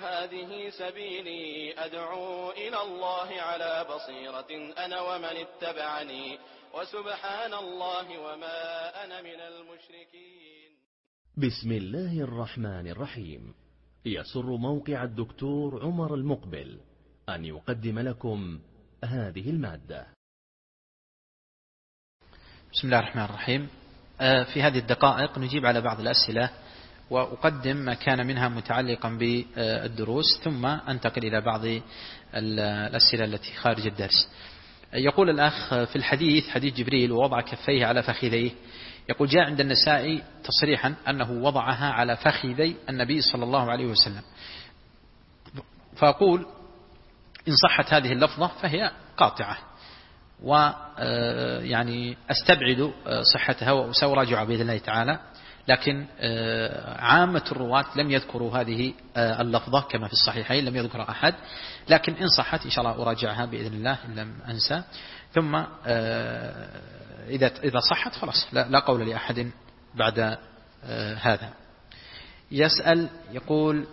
هذه سبيلي أدعو إلى الله على بصيرة أنا ومن اتبعني وسبحان الله وما أنا من المشركين. بسم الله الرحمن الرحيم. يسر موقع الدكتور عمر المقبل أن يقدم لكم هذه المادة. بسم الله الرحمن الرحيم. في هذه الدقائق نجيب على بعض الأسئلة وأقدم ما كان منها متعلقا بالدروس، ثم أنتقل إلى بعض الأسئلة التي خارج الدرس. يقول الأخ في الحديث حديث جبريل ووضع كفيه على فخذيه، يقول جاء عند النسائي تصريحا أنه وضعها على فخذي النبي صلى الله عليه وسلم، فأقول إن صحت هذه اللفظة فهي قاطعة، ويعني أستبعد صحتها وسأراجع بإذن الله تعالى، لكن عامة الرواة لم يذكروا هذه اللفظة كما في الصحيحين، لم يذكر أحد، لكن إن صحت إن شاء الله أراجعها بإذن الله إن لم أنسى. ثم إذا صحت خلاص لا قول لأحد بعد هذا. يسأل يقول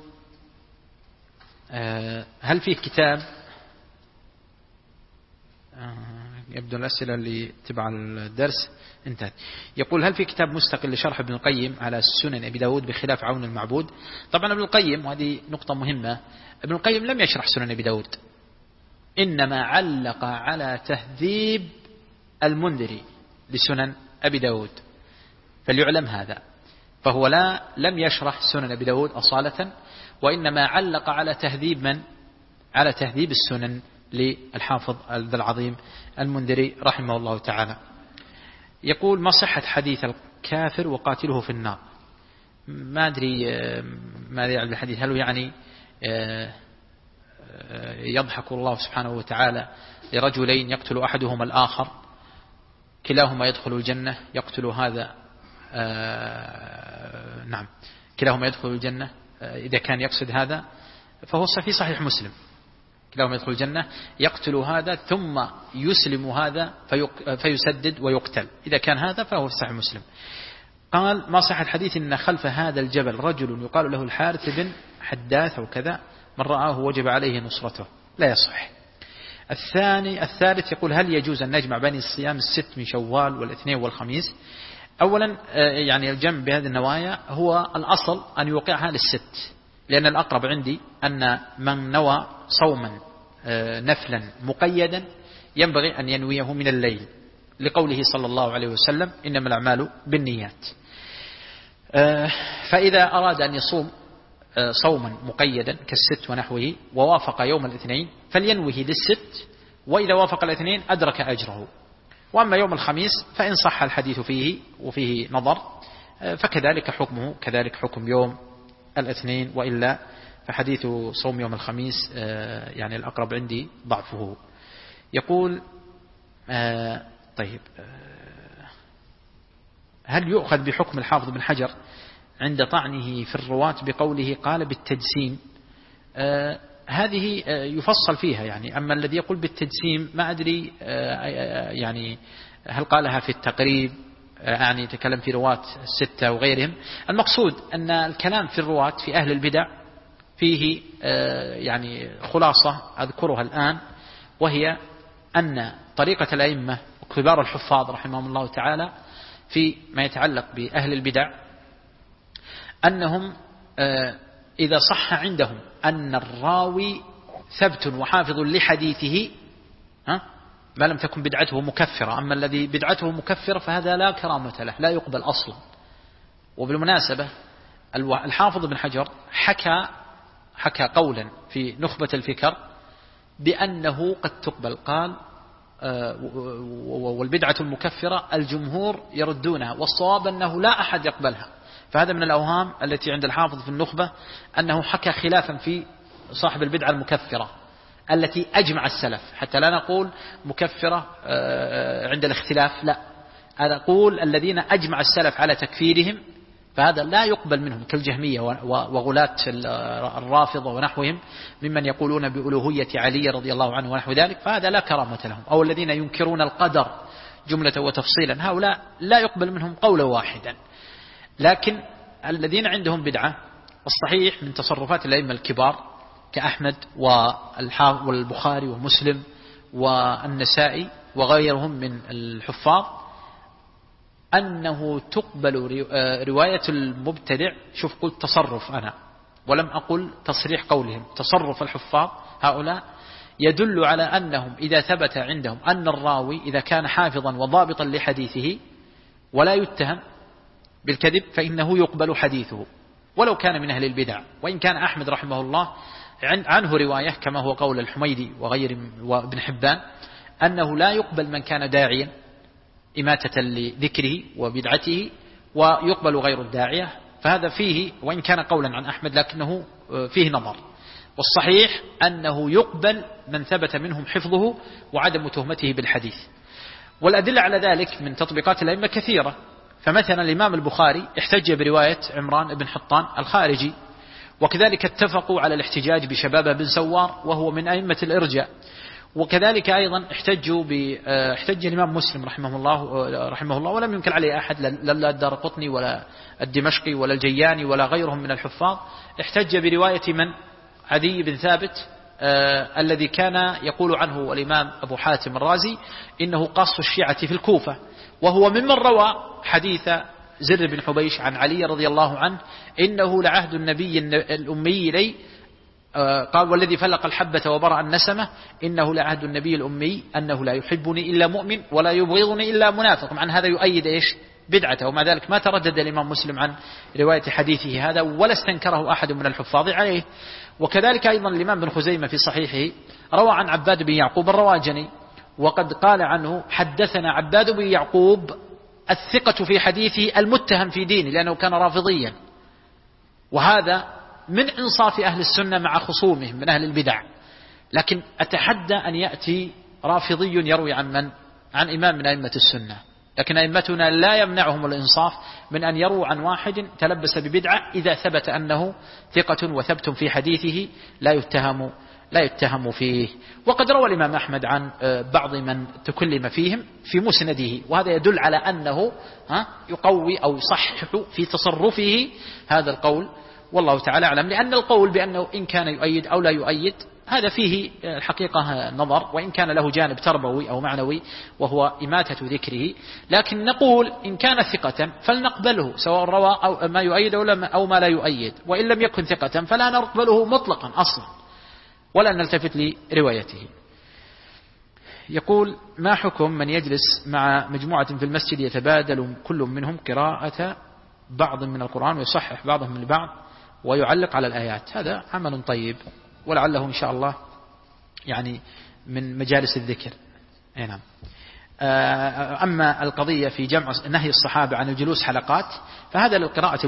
هل فيه كتاب، يبدو الأسئلة اللي تبع الدرس انتهت. يقول هل في كتاب مستقل لشرح ابن القيم على سنن أبي داود بخلاف عون المعبود؟ طبعا ابن القيم، وهذه نقطة مهمة، ابن القيم لم يشرح سنن أبي داود، إنما علق على تهذيب المنذري لسنن أبي داود، فليعلم هذا. فهو لم يشرح سنن أبي داود أصالة، وإنما علق على تهذيب من؟ على تهذيب السنن للحافظ العظيم المنذري رحمه الله تعالى. يقول ما صحة حديث الكافر وقاتله في النار؟ ما أدري ماذا يعني الحديث، هل يعني يضحك الله سبحانه وتعالى لرجلين يقتل أحدهما الآخر كلاهما يدخل الجنة، يقتل هذا نعم كلاهما يدخل الجنة، إذا كان يقصد هذا فهو في صحيح مسلم، كلاهما يدخل الجنة، يقتل هذا ثم يسلم هذا فيسدد ويقتل، إذا كان هذا فهو في صحيح مسلم. قال ما صح الحديث إن خلف هذا الجبل رجل يقال له الحارث بن حداث أو كذا، من رآه وجب عليه نصرته؟ لا يصح. الثالث يقول هل يجوز أن نجمع بين الصيام الست من شوال والاثنين والخميس؟ أولا يعني الجمع بهذه النوايا هو الأصل أن يوقعها للست، لأن الأقرب عندي أن من نوى صوما نفلا مقيدا ينبغي أن ينويه من الليل، لقوله صلى الله عليه وسلم إنما الأعمال بالنيات. فإذا أراد أن يصوم صوما مقيدا كالست ونحوه ووافق يوم الاثنين فلينوه للست، وإذا وافق الاثنين أدرك أجره. وأما يوم الخميس فإن صح الحديث فيه وفيه نظر فكذلك حكمه كذلك حكم يوم الاثنين، وإلا فحديث صوم يوم الخميس يعني الأقرب عندي ضعفه. يقول طيب هل يؤخذ بحكم الحافظ بن حجر عند طعنه في الرواة بقوله قال بالتجسيم؟ هذه يفصل فيها يعني، أما الذي يقول بالتجسيم ما أدري يعني هل قالها في التقريب، يعني يتكلم في رواة الستة وغيرهم. المقصود أن الكلام في الرواة في أهل البدع فيه يعني خلاصة أذكرها الآن، وهي أن طريقة الأئمة وكبار الحفاظ رحمهم الله تعالى في ما يتعلق بأهل البدع أنهم إذا صح عندهم أن الراوي ثبت وحافظ لحديثه ما لم تكن بدعته مكفرة، أما الذي بدعته مكفرة فهذا لا كرامة له، لا يقبل أصلا. وبالمناسبة الحافظ بن حجر حكى قولا في نخبة الفكر بأنه قد تقبل، قال والبدعة المكفرة الجمهور يردونها والصواب أنه لا أحد يقبلها. فهذا من الأوهام التي عند الحافظ في النخبة أنه حكى خلافا في صاحب البدعة المكفرة التي أجمع السلف، حتى لا نقول مكفرة عند الاختلاف، لا أقول الذين أجمع السلف على تكفيرهم، فهذا لا يقبل منهم كالجهمية وغلاة الرافضة ونحوهم ممن يقولون بألوهية علي رضي الله عنه ونحو ذلك، فهذا لا كرامة لهم. أو الذين ينكرون القدر جملة وتفصيلا، هؤلاء لا يقبل منهم قولا واحدا. لكن الذين عندهم بدعة الصحيح من تصرفات الأئمة الكبار كأحمد والبخاري ومسلم والنسائي وغيرهم من الحفاظ أنه تقبل رواية المبتدع. شوف قلت تصرف أنا ولم أقل تصريح قولهم، تصرف الحفاظ هؤلاء يدل على أنهم إذا ثبت عندهم أن الراوي إذا كان حافظا وضابطا لحديثه ولا يتهم بالكذب فإنه يقبل حديثه ولو كان من أهل البدع. وإن كان أحمد رحمه الله عنه رواية كما هو قول الحميدي وغير وابن حبان أنه لا يقبل من كان داعيا إماتة لذكره وبدعته ويقبل غير الداعية. فهذا فيه وإن كان قولا عن أحمد لكنه فيه نظر، والصحيح أنه يقبل من ثبت منهم حفظه وعدم تهمته بالحديث. والأدلة على ذلك من تطبيقات الأئمة كثيرة. فمثلا الإمام البخاري احتج برواية عمران بن حطان الخارجي، وكذلك اتفقوا على الاحتجاج بشبابة بن سوار وهو من أئمة الإرجاء. وكذلك أيضا احتج الإمام مسلم رحمه الله ولم ينكر عليه أحد، لا الدارقطني ولا الدمشقي ولا الجياني ولا غيرهم من الحفاظ. احتج برواية من عدي بن ثابت الذي كان يقول عنه الإمام أبو حاتم الرازي إنه قاص الشيعة في الكوفة، وهو ممن روى حديث زر بن حبيش عن علي رضي الله عنه إنه لعهد النبي الأمي لي، قال والذي فلق الحبة وبرأ النسمة إنه لعهد النبي الأمي أنه لا يحبني إلا مؤمن ولا يبغضني إلا منافق. عن هذا يؤيد إيش بدعته، ومع ذلك ما تردد الإمام مسلم عن رواية حديثه هذا ولا استنكره أحد من الحفاظ عليه. وكذلك أيضا الإمام بن خزيمة في صحيحه روى عن عباد بن يعقوب الرواجني، وقد قال عنه حدثنا عباد بن يعقوب الثقة في حديثه المتهم في دينه لأنه كان رافضيا. وهذا من إنصاف أهل السنة مع خصومهم من أهل البدع. لكن أتحدى أن يأتي رافضي يروي عن من؟ عن إمام من أئمة السنة. لكن أئمتنا لا يمنعهم الإنصاف من أن يروا عن واحد تلبس ببدعة إذا ثبت أنه ثقة وثبت في حديثه لا يتهم فيه. وقد روى الإمام أحمد عن بعض من تكلم فيهم في مسنده، وهذا يدل على أنه يقوي أو يصحح في تصرفه هذا القول، والله تعالى أعلم. لأن القول بأنه إن كان يؤيد أو لا يؤيد هذا فيه الحقيقة نظر، وإن كان له جانب تربوي أو معنوي وهو إماتة ذكره. لكن نقول إن كان ثقة فلنقبله سواء روى أو ما يؤيد أو ما لا يؤيد، وإن لم يكن ثقة فلا نقبله مطلقا أصلا ولا نلتفت لروايته. يقول ما حكم من يجلس مع مجموعة في المسجد يتبادل كل منهم قراءة بعض من القرآن ويصحح بعضهم من البعض ويعلق على الآيات؟ هذا عمل طيب ولعله إن شاء الله يعني من مجالس الذكر. نعم. أما القضية في جمع نهي الصحابة عن الجلوس حلقات فهذا للقراءة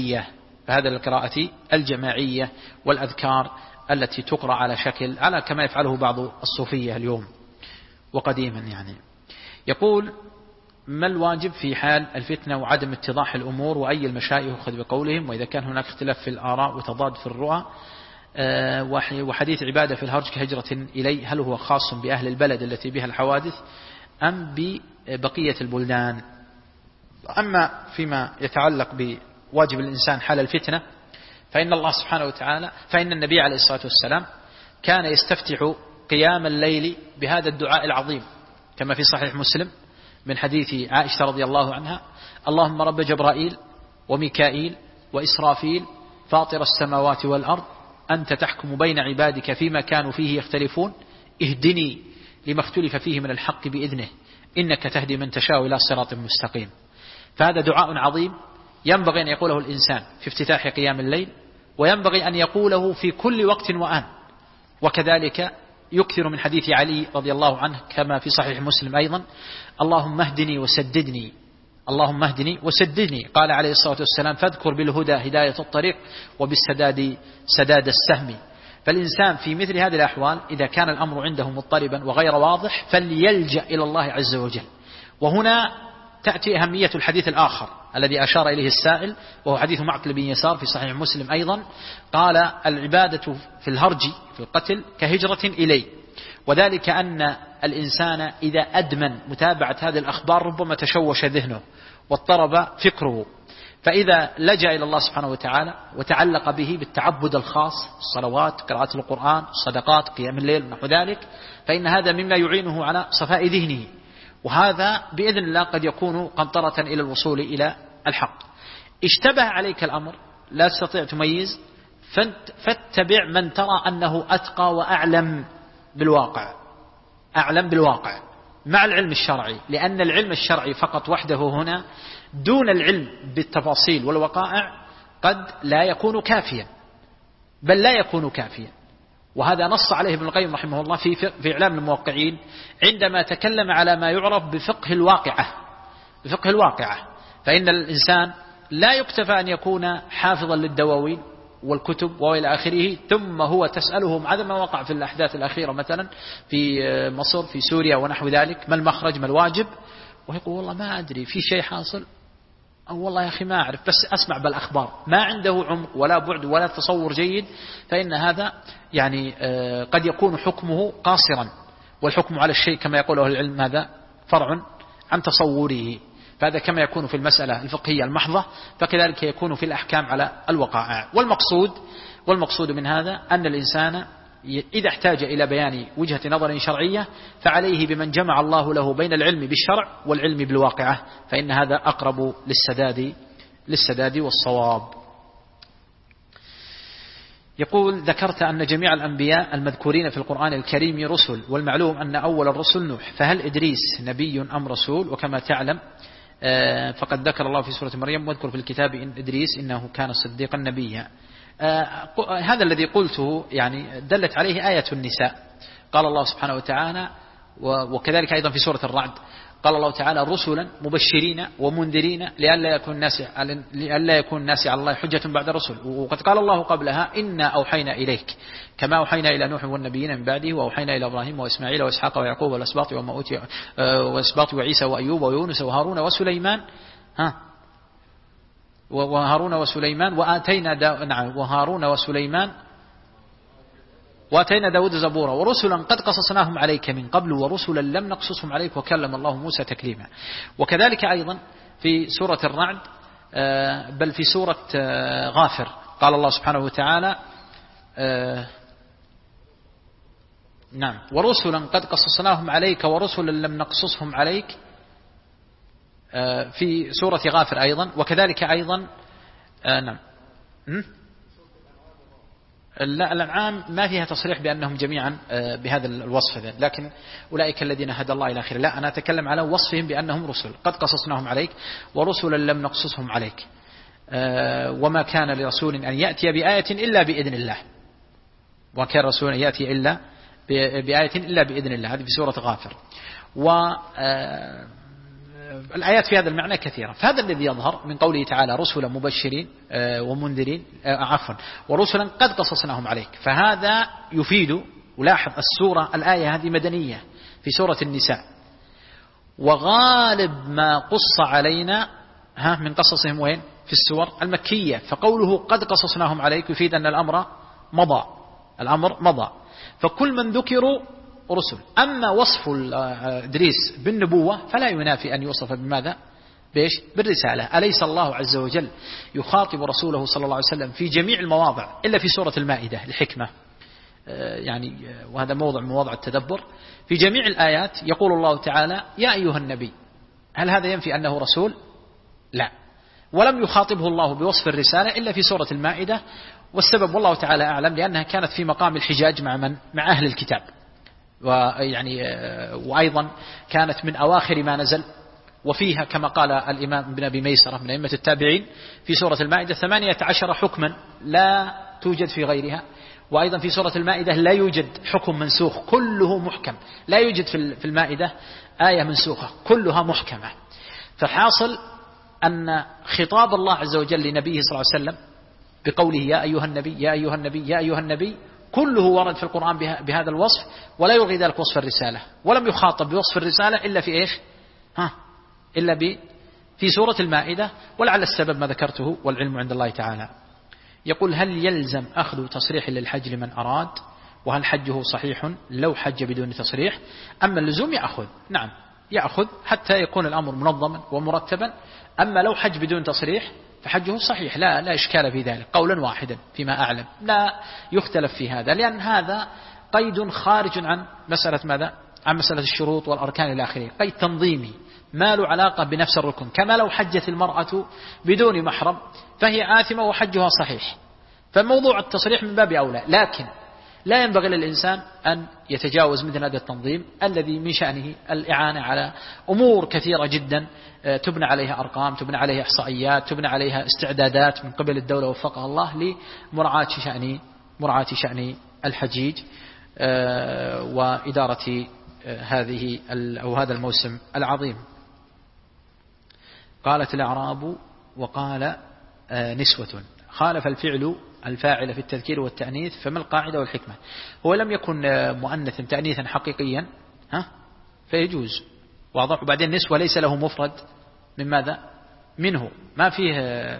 الجماعية والأذكار التي تقرأ على كما يفعله بعض الصوفية اليوم وقديما يعني. يقول ما الواجب في حال الفتنة وعدم اتضاح الأمور وأي المشايخ يؤخذ بقولهم، وإذا كان هناك اختلاف في الآراء وتضاد في الرؤى، وحديث عبادة في الهرج كهجرة إلي، هل هو خاص بأهل البلد التي بها الحوادث أم ببقية البلدان؟ أما فيما يتعلق بواجب الإنسان حال الفتنة فإن الله سبحانه وتعالى فإن النبي عليه الصلاة والسلام كان يستفتح قيام الليل بهذا الدعاء العظيم كما في صحيح مسلم من حديث عائشة رضي الله عنها: اللهم رب جبرائيل وميكائيل وإسرافيل فاطر السماوات والأرض أنت تحكم بين عبادك فيما كانوا فيه يختلفون اهدني لما اختلف فيه من الحق بإذنه إنك تهدي من تشاء إلى صراط مستقيم. فهذا دعاء عظيم ينبغي أن يقوله الإنسان في افتتاح قيام الليل، وينبغي أن يقوله في كل وقت وآن. وكذلك يكثر من حديث علي رضي الله عنه كما في صحيح مسلم أيضا: اللهم اهدني وسددني، اللهم اهدني وسددني. قال عليه الصلاة والسلام: فاذكر بالهدى هداية الطريق وبالسداد سداد السهم. فالإنسان في مثل هذه الأحوال إذا كان الأمر عنده مضطربا وغير واضح فليلجأ إلى الله عز وجل. وهنا تأتي أهمية الحديث الآخر الذي أشار إليه السائل، وهو حديث معقل بن يسار في صحيح مسلم أيضا، قال: العبادة في الهرج في القتل كهجرة إلي. وذلك أن الإنسان إذا أدمن متابعة هذه الأخبار ربما تشوش ذهنه واضطرب فكره، فإذا لجأ إلى الله سبحانه وتعالى وتعلق به بالتعبد الخاص، الصلوات، قراءة القرآن، الصدقات، قيام الليل ونحو ذلك، فإن هذا مما يعينه على صفاء ذهنه، وهذا بإذن الله قد يكون قنطرة إلى الوصول إلى الحق. اشتبه عليك الأمر لا تستطيع تميز، فاتبع من ترى أنه أتقى وأعلم بالواقع، أعلم بالواقع مع العلم الشرعي، لأن العلم الشرعي فقط وحده هنا دون العلم بالتفاصيل والوقائع قد لا يكون كافيا، بل لا يكون كافيا. وهذا نص عليه ابن القيم رحمه الله في إعلام الموقعين عندما تكلم على ما يعرف بفقه الواقعة. بفقه الواقعة، فإن الإنسان لا يكتفى أن يكون حافظا للدواوين والكتب وإلى آخره، ثم هو تسألهم عدم ما وقع في الأحداث الأخيرة مثلا في مصر، في سوريا ونحو ذلك، ما المخرج ما الواجب، ويقول والله ما أدري في شيء حاصل، أو والله يا أخي ما أعرف بس أسمع بالأخبار، ما عنده عمق ولا بعد ولا تصور جيد، فإن هذا يعني قد يكون حكمه قاصرا، والحكم على الشيء كما يقوله العلم هذا فرع عن تصوره. فهذا كما يكون في المسألة الفقهية المحضة، فكذلك يكون في الأحكام على الوقائع. والمقصود من هذا أن الإنسان إذا احتاج إلى بيان وجهة نظر شرعية فعليه بمن جمع الله له بين العلم بالشرع والعلم بالواقعة، فإن هذا أقرب للسداد والصواب. يقول: ذكرت أن جميع الأنبياء المذكورين في القرآن الكريم رسل، والمعلوم أن أول الرسل نوح، فهل إدريس نبي أم رسول؟ وكما تعلم فقد ذكر الله في سورة مريم: واذكر في الكتاب إن إدريس إنه كان صديقا نبيا. هذا الذي قلته يعني دلت عليه آية النساء. قال الله سبحانه وتعالى، وكذلك أيضا في سورة الرعد قال الله تعالى: رسلا مبشرين ومنذرين لئلا يكون الناس على الله حجة بعد الرسل. وقد قال الله قبلها: إنا أوحينا إليك كما أوحينا إلى نوح والنبيين من بعده، وأوحينا إلى إبراهيم وإسماعيل وإسحاق ويعقوب والأسباط وما أوتي وأسباط وعيسى وأيوب ويونس وهارون وسليمان وآتينا داود زبورا ورسلا قد قصصناهم عليك من قبل ورسلا لم نقصصهم عليك وكلم الله موسى تكليما. وكذلك أيضا في سورة الرعد بل في سورة غافر قال الله سبحانه وتعالى: نعم ورسلا قد قصصناهم عليك ورسلا لم نقصصهم عليك، في سورة غافر أيضا. وكذلك أيضا نعم لا، الأنعام ما فيها تصريح بأنهم جميعا بهذا الوصف ذا، لكن أولئك الذين هدى الله إلى آخره. لا، أنا أتكلم على وصفهم بأنهم رسل قد قصصناهم عليك ورسلا لم نقصصهم عليك، وما كان لرسول أن يأتي بآية إلا بإذن الله، وكان رسول أن يأتي إلا بآية إلا بإذن الله. هذه في سورة غافر. الآيات في هذا المعنى كثيرة. فهذا الذي يظهر من قوله تعالى: رسلا مبشرين ومنذرين ورسلا قد قصصناهم عليك. فهذا يفيد، ولاحظ الآية هذه مدنية في سورة النساء، وغالب ما قص علينا من قصصهم وين؟ في السور المكية. فقوله قد قصصناهم عليك يفيد أن الأمر مضى. فكل من ذكروا رسل. أما وصف إدريس بالنبوة فلا ينافي أن يوصف بماذا؟ بالرسالة. أليس الله عز وجل يخاطب رسوله صلى الله عليه وسلم في جميع المواضع إلا في سورة المائدة الحكمة، يعني وهذا موضع من مواضع التدبر. في جميع الآيات يقول الله تعالى: يا أيها النبي. هل هذا ينفي أنه رسول؟ لا. ولم يخاطبه الله بوصف الرسالة إلا في سورة المائدة، والسبب والله تعالى أعلم لأنها كانت في مقام الحجاج مع أهل الكتاب، وأيضا كانت من أواخر ما نزل، وفيها كما قال الإمام ابن أبي ميسرة من أئمة التابعين في سورة المائدة 18 حكما لا توجد في غيرها. وأيضا في سورة المائدة لا يوجد حكم منسوخ، كله محكم، لا يوجد في المائدة آية منسوخة، كلها محكمة. فحاصل أن خطاب الله عز وجل لنبيه صلى الله عليه وسلم بقوله: يا أيها النبي يا أيها النبي يا أيها النبي، كله ورد في القرآن بهذا الوصف، ولا يلغي ذلك وصف الرسالة. ولم يخاطب بوصف الرسالة إلا في إيش؟ في سورة المائدة، ولعل السبب ما ذكرته والعلم عند الله تعالى. يقول: هل يلزم أخذ تصريح للحج لمن أراد؟ وهل حجه صحيح لو حج بدون تصريح؟ أما اللزوم يأخذ، نعم يأخذ حتى يكون الأمر منظما ومرتبا. أما لو حج بدون تصريح فحجه صحيح، لا إشكال في ذلك، قولا واحدا فيما أعلم، لا يختلف في هذا، لأن هذا قيد خارج عن مسألة ماذا؟ عن مسألة الشروط والأركان إلى آخره، قيد تنظيمي ما له علاقة بنفس الركن، كما لو حجت المرأة بدون محرم فهي آثمة وحجها صحيح، فموضوع التصريح من باب أولى، لكن لا ينبغي للإنسان أن يتجاوز مثل هذا التنظيم الذي من شأنه الإعانة على أمور كثيرة جدا تبنى عليها أرقام، تبنى عليها إحصائيات، تبنى عليها استعدادات من قبل الدولة وفقها الله لمراعاة شأن الحجيج وإدارة هذه أو هذا الموسم العظيم. قالت الأعراب وقال نسوة، خالف الفعل الفاعل في التذكير والتأنيث، فما القاعدة والحكمة؟ هو لم يكن مؤنثا تأنيثا حقيقيا فيجوز، واضح. وبعدين نسوة ليس له مفرد من ماذا؟ منه، ما فيه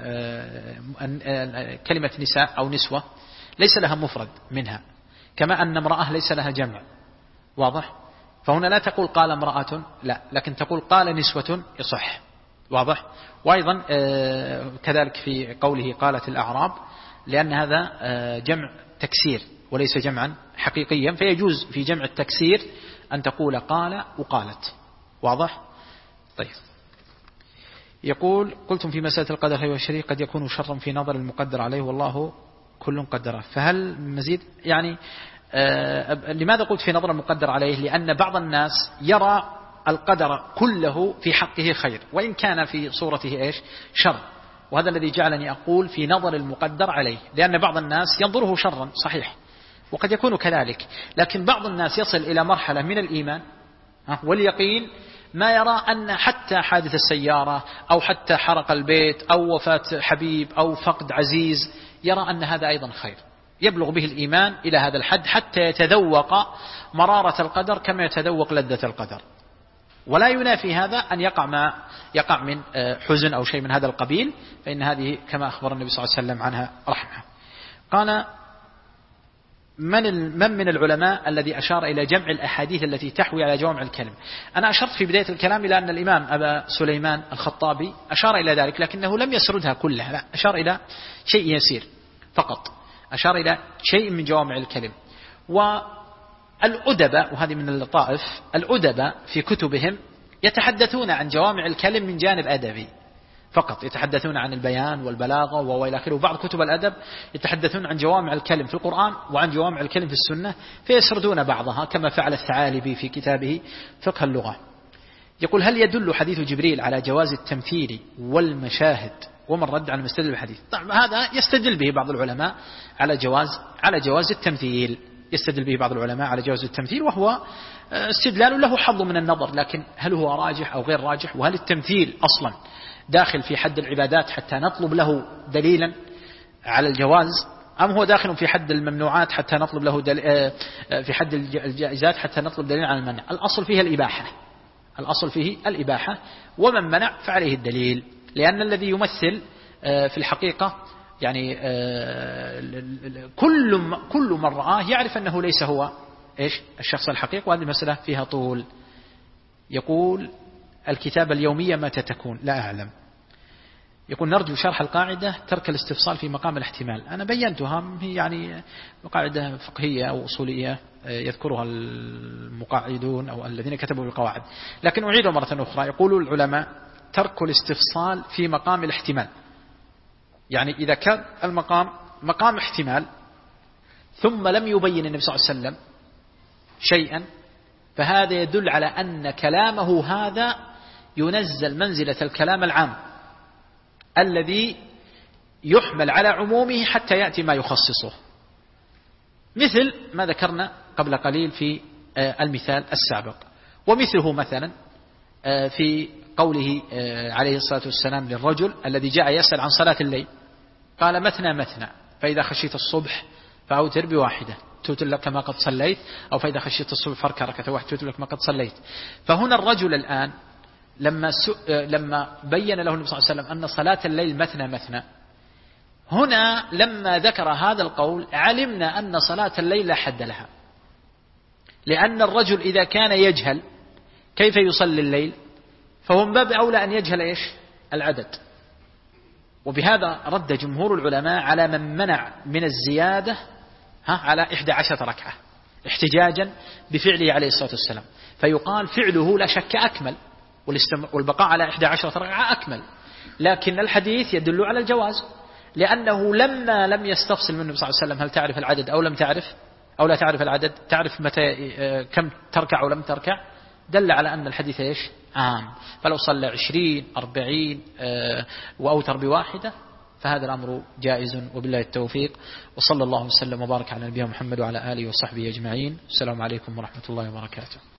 كلمة نساء أو نسوة ليس لها مفرد منها، كما أن امرأة ليس لها جمع، واضح. فهنا لا تقول قال امرأة، لا، لكن تقول قال نسوة يصح، واضح. وأيضا كذلك في قوله قالت الأعراب، لأن هذا جمع تكسير وليس جمعا حقيقيا، فيجوز في جمع التكسير أن تقول قال وقالت، واضح. طيب، يقول قلتم في مسألة القدر هي والشريك قد يكون شرا في نظر المقدر عليه والله كل قدره، فهل مزيد؟ يعني لماذا قلت في نظر المقدر عليه؟ لأن بعض الناس يرى القدر كله في حقه خير وإن كان في صورته شر، وهذا الذي جعلني أقول في نظر المقدر عليه، لأن بعض الناس ينظره شرا صحيح وقد يكون كذلك، لكن بعض الناس يصل إلى مرحلة من الإيمان واليقين ما يرى أن حتى حادث السيارة أو حتى حرق البيت أو وفاة حبيب أو فقد عزيز يرى أن هذا أيضا خير، يبلغ به الإيمان إلى هذا الحد حتى يتذوق مرارة القدر كما يتذوق لذة القدر، ولا ينافي هذا أن يقع من حزن أو شيء من هذا القبيل، فإن هذه كما أخبر النبي صلى الله عليه وسلم عنها رحمة. قال من العلماء الذي أشار إلى جمع الأحاديث التي تحوي على جوامع الكلم؟ أنا أشرت في بداية الكلام إلى أن الإمام أبا سليمان الخطابي أشار إلى ذلك، لكنه لم يسردها كلها، لا، أشار إلى شيء يسير فقط، أشار إلى شيء من جوامع الكلم. والأدباء، وهذه من اللطائف، الأدباء في كتبهم يتحدثون عن جوامع الكلم من جانب أدبي فقط، يتحدثون عن البيان والبلاغة وإلى آخره، وبعض كتب الأدب يتحدثون عن جوامع الكلم في القرآن وعن جوامع الكلم في السنة، فيسردون بعضها كما فعل الثعالبي في كتابه فقه اللغة. يقول هل يدل حديث جبريل على جواز التمثيل والمشاهد؟ ومن رد على المستدل بالحديث، طبعا هذا يستدل به بعض العلماء على جواز التمثيل، يستدل به بعض العلماء على جواز التمثيل، وهو استدلال له حظ من النظر، لكن هل هو راجح أو غير راجح؟ وهل التمثيل أصلا داخل في حد العبادات حتى نطلب له دليلا على الجواز، أم هو داخل في حد الممنوعات حتى نطلب له في حد الجائزات حتى نطلب دليل على المنع؟ الأصل فيه الإباحة، ومن منع فعليه الدليل، لأن الذي يمثل في الحقيقة يعني كل من رآه يعرف أنه ليس هو الشخص الحقيقي، وهذه المسألة فيها طول. يقول الكتابة اليومية متى تكون؟ لا أعلم. يقول نرجو شرح القاعدة ترك الاستفصال في مقام الاحتمال. أنا بينتها، هي يعني قاعدة فقهية أو أصولية يذكرها المقاعدون أو الذين كتبوا القواعد، لكن أعيدها مرة أخرى. يقول العلماء ترك الاستفصال في مقام الاحتمال، يعني إذا كان المقام مقام احتمال ثم لم يبين النبي صلى الله عليه وسلم شيئا، فهذا يدل على أن كلامه هذا ينزل منزلة الكلام العام الذي يحمل على عمومه حتى يأتي ما يخصصه، مثل ما ذكرنا قبل قليل في المثال السابق. ومثله مثلا في قوله عليه الصلاة والسلام للرجل الذي جاء يسأل عن صلاة الليل، قال مثنى مثنى، فإذا خشيت الصبح فأوتر بواحدة توتر لك ما قد صليت، أو فإذا خشيت الصبح فاركع ركعة واحدة توتر لك ما قد صليت. فهنا الرجل الآن لما بين له النبي صلى الله عليه وسلم أن صلاة الليل مثنى مثنى، هنا لما ذكر هذا القول علمنا أن صلاة الليل لا حد لها، لأن الرجل إذا كان يجهل كيف يصلي الليل فهو من باب أولى أن يجهل العدد، وبهذا رد جمهور العلماء على من منع من الزيادة على 11 ركعة احتجاجا بفعله عليه الصلاة والسلام، فيقال فعله لا شك أكمل والبقاء على 11 ركعة أكمل، لكن الحديث يدل على الجواز، لأنه لما لم يستفصل منه صلى الله عليه وسلم هل تعرف العدد أو لم تعرف أو لا تعرف العدد، تعرف متى كم تركع أو لم تركع، دل على أن الحديث إيش عام. فلو صلى 20 40 وأوتر بواحدة فهذا الأمر جائز، وبالله التوفيق، وصلى الله وسلم وبارك على نبينا محمد وعلى آله وصحبه أجمعين. السلام عليكم ورحمة الله وبركاته.